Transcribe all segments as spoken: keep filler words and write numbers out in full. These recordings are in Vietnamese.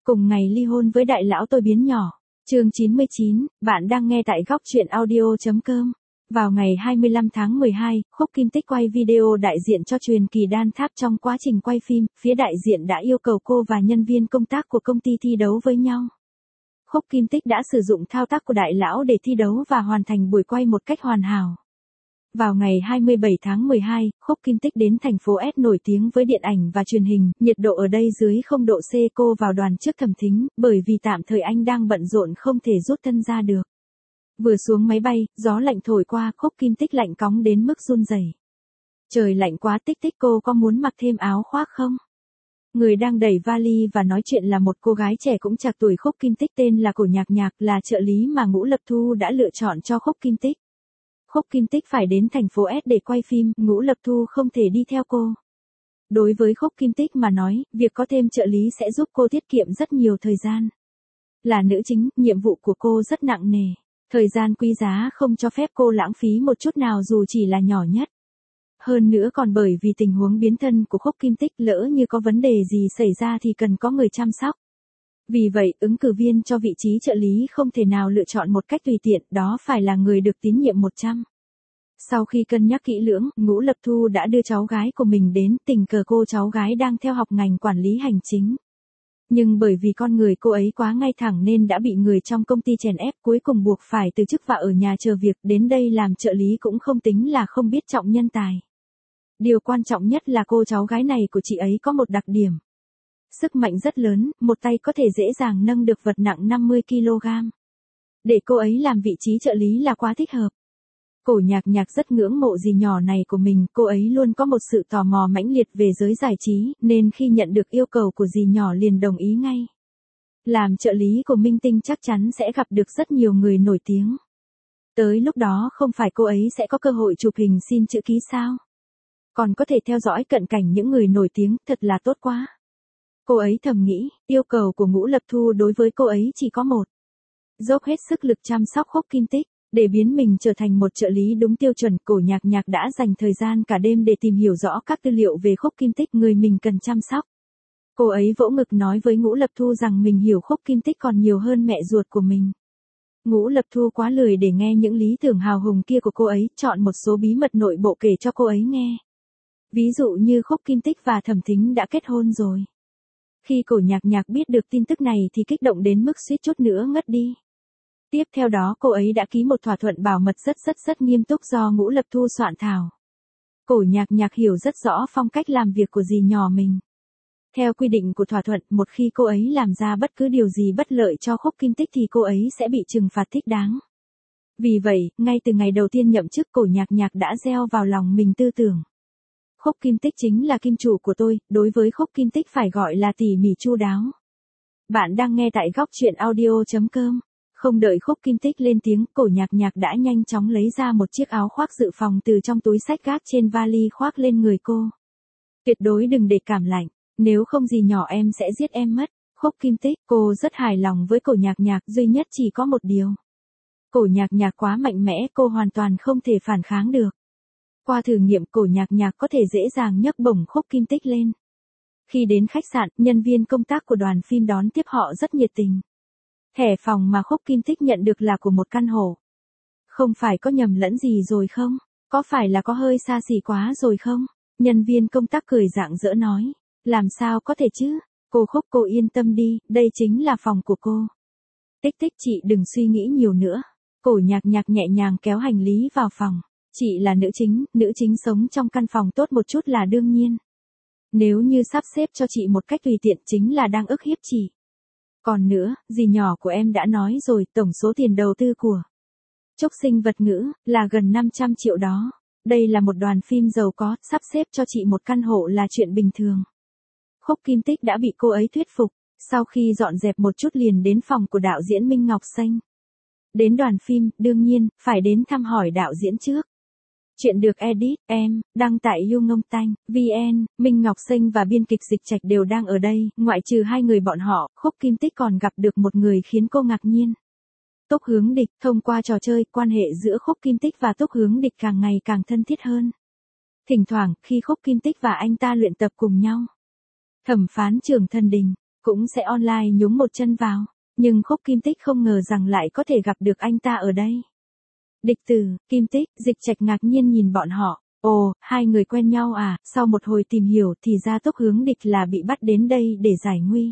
Cùng ngày ly hôn với đại lão tôi biến nhỏ. Chương chín mươi chín, bạn đang nghe tại góc truyện audio.com. Vào ngày hai mươi lăm tháng mười hai, Khúc Kim Tích quay video đại diện cho truyền kỳ Đan Tháp. Trong quá trình quay phim, phía đại diện đã yêu cầu cô và nhân viên công tác của công ty thi đấu với nhau. Khúc Kim Tích đã sử dụng thao tác của đại lão để thi đấu và hoàn thành buổi quay một cách hoàn hảo. Vào ngày hai mươi bảy tháng mười hai, Khúc Kim Tích đến thành phố S nổi tiếng với điện ảnh và truyền hình, nhiệt độ ở đây dưới không độ C. Cô vào đoàn trước Thẩm Thính, bởi vì tạm thời anh đang bận rộn không thể rút thân ra được. Vừa xuống máy bay, gió lạnh thổi qua, Khúc Kim Tích lạnh cóng đến mức run rẩy. Trời lạnh quá, Tích Tích cô có muốn mặc thêm áo khoác không? Người đang đẩy vali và nói chuyện là một cô gái trẻ cũng trạc tuổi Khúc Kim Tích tên là Cổ Nhạc Nhạc, là trợ lý mà Ngũ Lập Thu đã lựa chọn cho Khúc Kim Tích. Khúc Kim Tích phải đến thành phố S để quay phim, Ngũ Lập Thu không thể đi theo cô. Đối với Khúc Kim Tích mà nói, việc có thêm trợ lý sẽ giúp cô tiết kiệm rất nhiều thời gian. Là nữ chính, nhiệm vụ của cô rất nặng nề. Thời gian quý giá không cho phép cô lãng phí một chút nào dù chỉ là nhỏ nhất. Hơn nữa còn bởi vì tình huống biến thân của Khúc Kim Tích, lỡ như có vấn đề gì xảy ra thì cần có người chăm sóc. Vì vậy, ứng cử viên cho vị trí trợ lý không thể nào lựa chọn một cách tùy tiện, đó phải là người được tín nhiệm một trăm. Sau khi cân nhắc kỹ lưỡng, Ngũ Lập Thu đã đưa cháu gái của mình đến, tình cờ cô cháu gái đang theo học ngành quản lý hành chính. Nhưng bởi vì con người cô ấy quá ngay thẳng nên đã bị người trong công ty chèn ép, cuối cùng buộc phải từ chức và ở nhà chờ việc. Đến đây làm trợ lý cũng không tính là không biết trọng nhân tài. Điều quan trọng nhất là cô cháu gái này của chị ấy có một đặc điểm. Sức mạnh rất lớn, một tay có thể dễ dàng nâng được vật nặng năm mươi ki lô gam. Để cô ấy làm vị trí trợ lý là quá thích hợp. Cổ Nhạc Nhạc rất ngưỡng mộ dì nhỏ này của mình, cô ấy luôn có một sự tò mò mãnh liệt về giới giải trí, nên khi nhận được yêu cầu của dì nhỏ liền đồng ý ngay. Làm trợ lý của minh tinh chắc chắn sẽ gặp được rất nhiều người nổi tiếng. Tới lúc đó không phải cô ấy sẽ có cơ hội chụp hình xin chữ ký sao? Còn có thể theo dõi cận cảnh những người nổi tiếng, thật là tốt quá. Cô ấy thầm nghĩ, yêu cầu của Ngũ Lập Thu đối với cô ấy chỉ có một. Dốc hết sức lực chăm sóc Khúc Kim Tích. Để biến mình trở thành một trợ lý đúng tiêu chuẩn, Cổ Nhạc Nhạc đã dành thời gian cả đêm để tìm hiểu rõ các tư liệu về Khúc Kim Tích, người mình cần chăm sóc. Cô ấy vỗ ngực nói với Ngũ Lập Thu rằng mình hiểu Khúc Kim Tích còn nhiều hơn mẹ ruột của mình. Ngũ Lập Thu quá lười để nghe những lý tưởng hào hùng kia của cô ấy, chọn một số bí mật nội bộ kể cho cô ấy nghe. Ví dụ như Khúc Kim Tích và Thẩm Thính đã kết hôn rồi. Khi Cổ Nhạc Nhạc biết được tin tức này thì kích động đến mức suýt chút nữa ngất đi. Tiếp theo đó cô ấy đã ký một thỏa thuận bảo mật rất rất rất nghiêm túc do Ngũ Lập Thu soạn thảo. Cổ Nhạc Nhạc hiểu rất rõ phong cách làm việc của dì nhỏ mình. Theo quy định của thỏa thuận, một khi cô ấy làm ra bất cứ điều gì bất lợi cho Khúc Kim Tích thì cô ấy sẽ bị trừng phạt thích đáng. Vì vậy, ngay từ ngày đầu tiên nhậm chức, Cổ Nhạc Nhạc đã gieo vào lòng mình tư tưởng. Khúc Kim Tích chính là kim chủ của tôi, đối với Khúc Kim Tích phải gọi là tỉ mỉ chu đáo. Bạn đang nghe tại góc truyện audio.com. Không đợi Khúc Kim Tích lên tiếng, Cổ Nhạc Nhạc đã nhanh chóng lấy ra một chiếc áo khoác dự phòng từ trong túi xách gác trên vali khoác lên người cô. Tuyệt đối đừng để cảm lạnh, nếu không dì nhỏ em sẽ giết em mất. Khúc Kim Tích, cô rất hài lòng với Cổ Nhạc Nhạc, duy nhất chỉ có một điều. Cổ Nhạc Nhạc quá mạnh mẽ, cô hoàn toàn không thể phản kháng được. Qua thử nghiệm, Cổ Nhạc Nhạc có thể dễ dàng nhấc bổng Khúc Kim Tích lên. Khi đến khách sạn, nhân viên công tác của đoàn phim đón tiếp họ rất nhiệt tình. Thẻ phòng mà Khúc Kim Tích nhận được là của một căn hộ. Không phải có nhầm lẫn gì rồi không? Có phải là có hơi xa xỉ quá rồi không? Nhân viên công tác cười rạng rỡ nói. Làm sao có thể chứ? Cô Khúc, cô yên tâm đi, đây chính là phòng của cô. Tích Tích, chị đừng suy nghĩ nhiều nữa. Cổ Nhạc Nhạc nhẹ nhàng kéo hành lý vào phòng. Chị là nữ chính, nữ chính sống trong căn phòng tốt một chút là đương nhiên. Nếu như sắp xếp cho chị một cách tùy tiện chính là đang ức hiếp chị. Còn nữa, dì nhỏ của em đã nói rồi, tổng số tiền đầu tư của Trúc Sinh Vật Ngữ là gần năm trăm triệu đó. Đây là một đoàn phim giàu có, sắp xếp cho chị một căn hộ là chuyện bình thường. Khúc Kim Tích đã bị cô ấy thuyết phục, sau khi dọn dẹp một chút liền đến phòng của đạo diễn Minh Ngọc Xanh. Đến đoàn phim, đương nhiên, phải đến thăm hỏi đạo diễn trước. Chuyện được edit, em, đăng tại YouNong Tanh, vn, Minh Ngọc Xanh và biên kịch Dịch Trạch đều đang ở đây, ngoại trừ hai người bọn họ, Khúc Kim Tích còn gặp được một người khiến cô ngạc nhiên. Túc Hướng Địch, thông qua trò chơi, quan hệ giữa Khúc Kim Tích và Túc Hướng Địch càng ngày càng thân thiết hơn. Thỉnh thoảng, khi Khúc Kim Tích và anh ta luyện tập cùng nhau. Thẩm phán trưởng Thần Đình, cũng sẽ online nhúng một chân vào. Nhưng Khúc Kim Tích không ngờ rằng lại có thể gặp được anh ta ở đây. Địch Tử, Kim Tích, Dịch Trạch ngạc nhiên nhìn bọn họ. Ồ, hai người quen nhau à? Sau một hồi tìm hiểu thì ra Tốc Hướng Địch là bị bắt đến đây để giải nguy.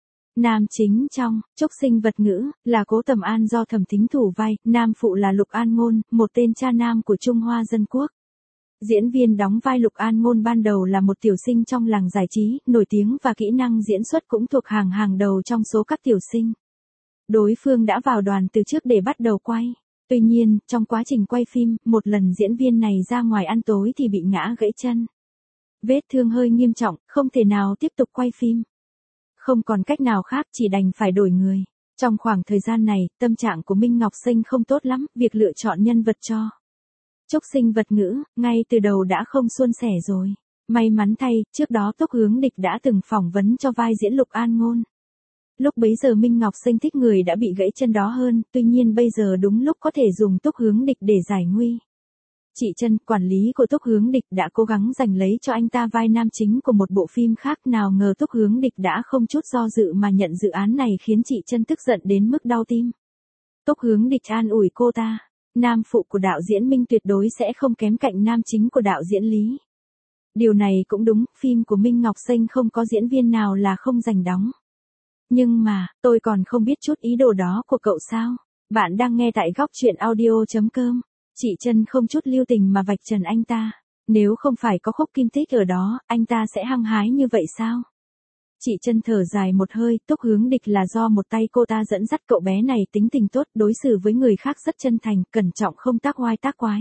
Nam chính trong Trúc Sinh Vật Ngữ là Cố Tầm An do Thẩm Thính thủ vai, nam phụ là Lục An Ngôn, một tên cha nam của Trung Hoa Dân Quốc. Diễn viên đóng vai Lục An Ngôn ban đầu là một tiểu sinh trong làng giải trí, nổi tiếng và kỹ năng diễn xuất cũng thuộc hàng hàng đầu trong số các tiểu sinh. Đối phương đã vào đoàn từ trước để bắt đầu quay. Tuy nhiên, trong quá trình quay phim, một lần diễn viên này ra ngoài ăn tối thì bị ngã gãy chân. Vết thương hơi nghiêm trọng, không thể nào tiếp tục quay phim. Không còn cách nào khác, chỉ đành phải đổi người. Trong khoảng thời gian này, tâm trạng của Minh Ngọc Sinh không tốt lắm, việc lựa chọn nhân vật cho Trúc Sinh Vật Ngữ, ngay từ đầu đã không suôn sẻ rồi. May mắn thay, trước đó Tốc Hướng Địch đã từng phỏng vấn cho vai diễn Lục An Ngôn. Lúc bấy giờ Minh Ngọc Sinh thích người đã bị gãy chân đó hơn, tuy nhiên bây giờ đúng lúc có thể dùng Tốc Hướng Địch để giải nguy. Chị Trân, quản lý của Tốc Hướng Địch đã cố gắng giành lấy cho anh ta vai nam chính của một bộ phim khác, nào ngờ Tốc Hướng Địch đã không chút do dự mà nhận dự án này khiến chị Trân tức giận đến mức đau tim. Tốc Hướng Địch an ủi cô ta, nam phụ của đạo diễn Minh tuyệt đối sẽ không kém cạnh nam chính của đạo diễn Lý. Điều này cũng đúng, phim của Minh Ngọc Sinh không có diễn viên nào là không giành đóng. Nhưng mà, tôi còn không biết chút ý đồ đó của cậu sao? Bạn đang nghe tại góc truyện audio chấm com. Chị Trân không chút lưu tình mà vạch trần anh ta. Nếu không phải có Khúc Kim Tích ở đó, anh ta sẽ hăng hái như vậy sao? Chị Trân thở dài một hơi, Tốc Hướng Địch là do một tay cô ta dẫn dắt, cậu bé này tính tình tốt, đối xử với người khác rất chân thành, cẩn trọng không tác oai tác quái.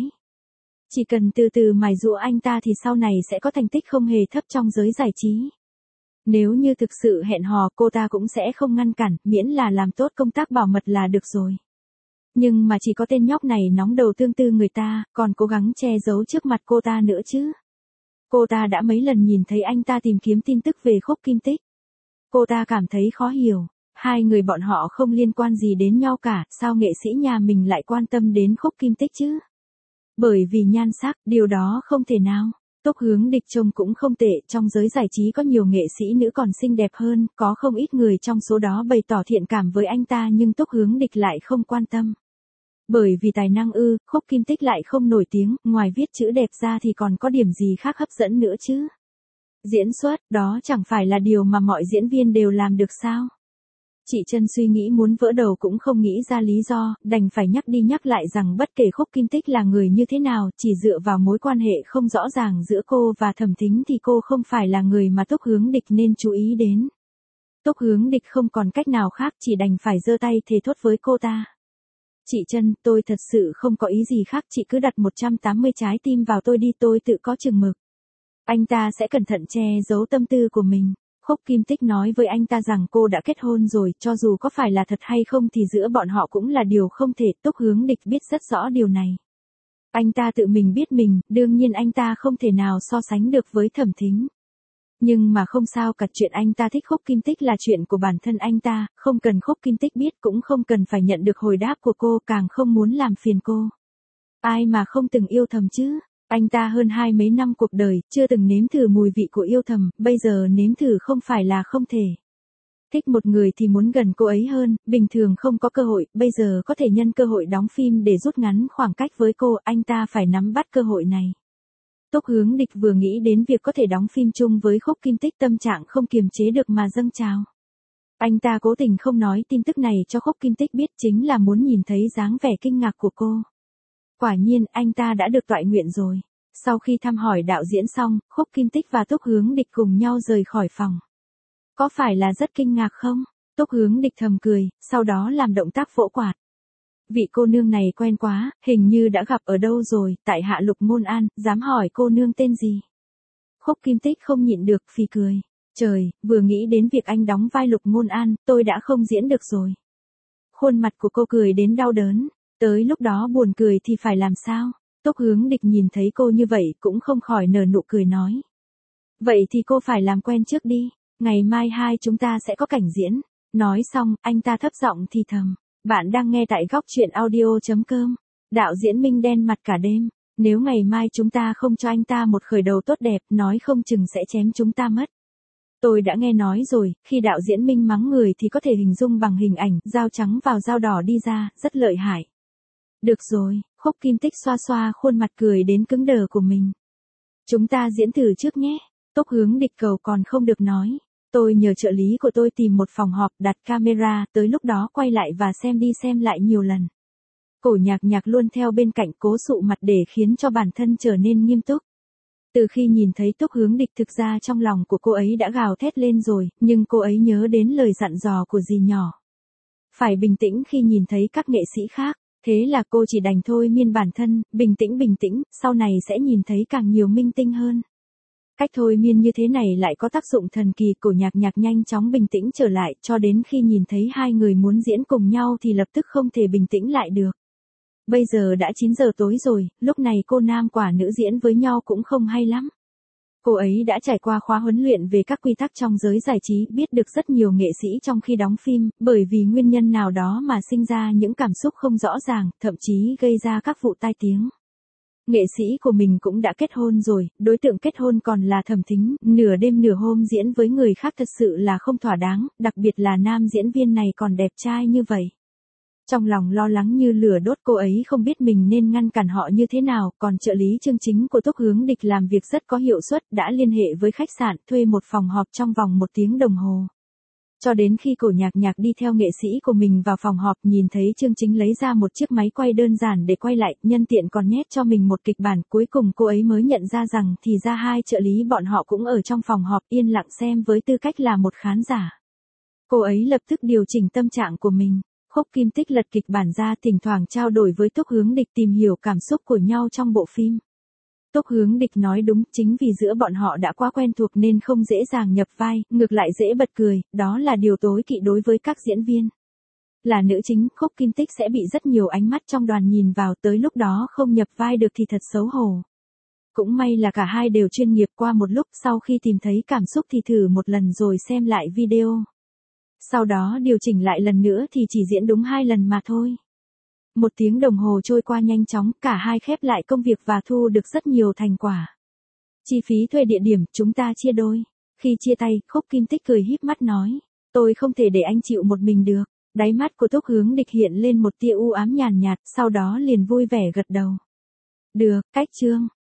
Chỉ cần từ từ mài giũa anh ta thì sau này sẽ có thành tích không hề thấp trong giới giải trí. Nếu như thực sự hẹn hò, cô ta cũng sẽ không ngăn cản, miễn là làm tốt công tác bảo mật là được rồi. Nhưng mà chỉ có tên nhóc này nóng đầu tương tư người ta, còn cố gắng che giấu trước mặt cô ta nữa chứ. Cô ta đã mấy lần nhìn thấy anh ta tìm kiếm tin tức về Khúc Kim Tích. Cô ta cảm thấy khó hiểu, hai người bọn họ không liên quan gì đến nhau cả, sao nghệ sĩ nhà mình lại quan tâm đến Khúc Kim Tích chứ? Bởi vì nhan sắc, điều đó không thể nào. Tốc Hướng Địch trông cũng không tệ, trong giới giải trí có nhiều nghệ sĩ nữ còn xinh đẹp hơn, có không ít người trong số đó bày tỏ thiện cảm với anh ta nhưng Tốc Hướng Địch lại không quan tâm. Bởi vì tài năng ư, Khúc Kim Tích lại không nổi tiếng, ngoài viết chữ đẹp ra thì còn có điểm gì khác hấp dẫn nữa chứ? Diễn xuất, đó chẳng phải là điều mà mọi diễn viên đều làm được sao? Chị Trân suy nghĩ muốn vỡ đầu cũng không nghĩ ra lý do, đành phải nhắc đi nhắc lại rằng bất kể Khúc Kim Tích là người như thế nào, chỉ dựa vào mối quan hệ không rõ ràng giữa cô và Thẩm Thính thì cô không phải là người mà Tốc Hướng Địch nên chú ý đến. Tốc Hướng Địch không còn cách nào khác, chỉ đành phải giơ tay thề thốt với cô ta. Chị Trân, tôi thật sự không có ý gì khác, chị cứ đặt một trăm tám mươi trái tim vào tôi đi, tôi tự có chừng mực. Anh ta sẽ cẩn thận che giấu tâm tư của mình. Khúc Kim Tích nói với anh ta rằng cô đã kết hôn rồi, cho dù có phải là thật hay không thì giữa bọn họ cũng là điều không thể. Tốc Hướng Địch biết rất rõ điều này. Anh ta tự mình biết mình, đương nhiên anh ta không thể nào so sánh được với Thẩm Thính. Nhưng mà không sao cả, chuyện anh ta thích Khúc Kim Tích là chuyện của bản thân anh ta, không cần Khúc Kim Tích biết, cũng không cần phải nhận được hồi đáp của cô, càng không muốn làm phiền cô. Ai mà không từng yêu thầm chứ? Anh ta hơn hai mấy năm cuộc đời, chưa từng nếm thử mùi vị của yêu thầm, bây giờ nếm thử không phải là không thể. Thích một người thì muốn gần cô ấy hơn, bình thường không có cơ hội, bây giờ có thể nhân cơ hội đóng phim để rút ngắn khoảng cách với cô, anh ta phải nắm bắt cơ hội này. Tốc Hướng Địch vừa nghĩ đến việc có thể đóng phim chung với Khúc Kim Tích, tâm trạng không kiềm chế được mà dâng trào. Anh ta cố tình không nói tin tức này cho Khúc Kim Tích biết, chính là muốn nhìn thấy dáng vẻ kinh ngạc của cô. Quả nhiên, anh ta đã được toại nguyện rồi. Sau khi thăm hỏi đạo diễn xong, Khúc Kim Tích và Tốc Hướng Địch cùng nhau rời khỏi phòng. Có phải là rất kinh ngạc không? Tốc Hướng Địch thầm cười, sau đó làm động tác vỗ quạt. Vị cô nương này quen quá, hình như đã gặp ở đâu rồi, tại hạ Lục Ngôn An, dám hỏi cô nương tên gì? Khúc Kim Tích không nhịn được, phì cười. Trời, vừa nghĩ đến việc anh đóng vai Lục Ngôn An, tôi đã không diễn được rồi. Khuôn mặt của cô cười đến đau đớn, tới lúc đó buồn cười thì phải làm sao? Tốc Hướng Địch nhìn thấy cô như vậy cũng không khỏi nở nụ cười nói. Vậy thì cô phải làm quen trước đi, ngày mai hai chúng ta sẽ có cảnh diễn. Nói xong, anh ta thấp giọng thì thầm. Bạn đang nghe tại góc truyện audio chấm com. Đạo diễn Minh đen mặt cả đêm. Nếu ngày mai chúng ta không cho anh ta một khởi đầu tốt đẹp, nói không chừng sẽ chém chúng ta mất. Tôi đã nghe nói rồi, khi đạo diễn Minh mắng người thì có thể hình dung bằng hình ảnh, dao trắng vào dao đỏ đi ra, rất lợi hại. Được rồi, Khúc Kim Tích xoa xoa khuôn mặt cười đến cứng đờ của mình. Chúng ta diễn thử trước nhé. Tốc Hướng Địch cầu còn không được nói. Tôi nhờ trợ lý của tôi tìm một phòng họp, đặt camera, tới lúc đó quay lại và xem đi xem lại nhiều lần. Cổ Nhạc Nhạc luôn theo bên cạnh cố sụ mặt để khiến cho bản thân trở nên nghiêm túc. Từ khi nhìn thấy Tốc Hướng Địch thực ra trong lòng của cô ấy đã gào thét lên rồi, nhưng cô ấy nhớ đến lời dặn dò của dì nhỏ. Phải bình tĩnh khi nhìn thấy các nghệ sĩ khác, thế là cô chỉ đành thôi miên bản thân, bình tĩnh bình tĩnh, sau này sẽ nhìn thấy càng nhiều minh tinh hơn. Cách thôi miên như thế này lại có tác dụng thần kỳ. Cổ Nhạc Nhạc nhanh chóng bình tĩnh trở lại, cho đến khi nhìn thấy hai người muốn diễn cùng nhau thì lập tức không thể bình tĩnh lại được. Bây giờ đã chín giờ tối rồi, lúc này cô nam quả nữ diễn với nhau cũng không hay lắm. Cô ấy đã trải qua khóa huấn luyện về các quy tắc trong giới giải trí, biết được rất nhiều nghệ sĩ trong khi đóng phim, bởi vì nguyên nhân nào đó mà sinh ra những cảm xúc không rõ ràng, thậm chí gây ra các vụ tai tiếng. Nghệ sĩ của mình cũng đã kết hôn rồi, đối tượng kết hôn còn là Thẩm Thính, nửa đêm nửa hôm diễn với người khác thật sự là không thỏa đáng, đặc biệt là nam diễn viên này còn đẹp trai như vậy. Trong lòng lo lắng như lửa đốt, cô ấy không biết mình nên ngăn cản họ như thế nào, còn trợ lý chương chính của Tốc Hướng Địch làm việc rất có hiệu suất, đã liên hệ với khách sạn thuê một phòng họp trong vòng một tiếng đồng hồ. Cho đến khi Cổ Nhạc Nhạc đi theo nghệ sĩ của mình vào phòng họp, nhìn thấy chương chính lấy ra một chiếc máy quay đơn giản để quay lại, nhân tiện còn nhét cho mình một kịch bản, cuối cùng cô ấy mới nhận ra rằng thì ra hai trợ lý bọn họ cũng ở trong phòng họp yên lặng xem với tư cách là một khán giả. Cô ấy lập tức điều chỉnh tâm trạng của mình. Khúc Kim Tích lật kịch bản ra, thỉnh thoảng trao đổi với Tốc Hướng Địch tìm hiểu cảm xúc của nhau trong bộ phim. Tốc Hướng Địch nói đúng, chính vì giữa bọn họ đã quá quen thuộc nên không dễ dàng nhập vai, ngược lại dễ bật cười, đó là điều tối kỵ đối với các diễn viên. Là nữ chính, Khúc Kim Tích sẽ bị rất nhiều ánh mắt trong đoàn nhìn vào, tới lúc đó không nhập vai được thì thật xấu hổ. Cũng may là cả hai đều chuyên nghiệp. Qua một lúc sau khi tìm thấy cảm xúc thì thử một lần rồi xem lại video. Sau đó điều chỉnh lại lần nữa thì chỉ diễn đúng hai lần mà thôi. Một tiếng đồng hồ trôi qua nhanh chóng, cả hai khép lại công việc và thu được rất nhiều thành quả. Chi phí thuê địa điểm, chúng ta chia đôi. Khi chia tay, Khúc Kim Tích cười híp mắt nói, tôi không thể để anh chịu một mình được. Đáy mắt của Tốc Hướng Địch hiện lên một tia u ám nhàn nhạt, sau đó liền vui vẻ gật đầu. Được, cách chương.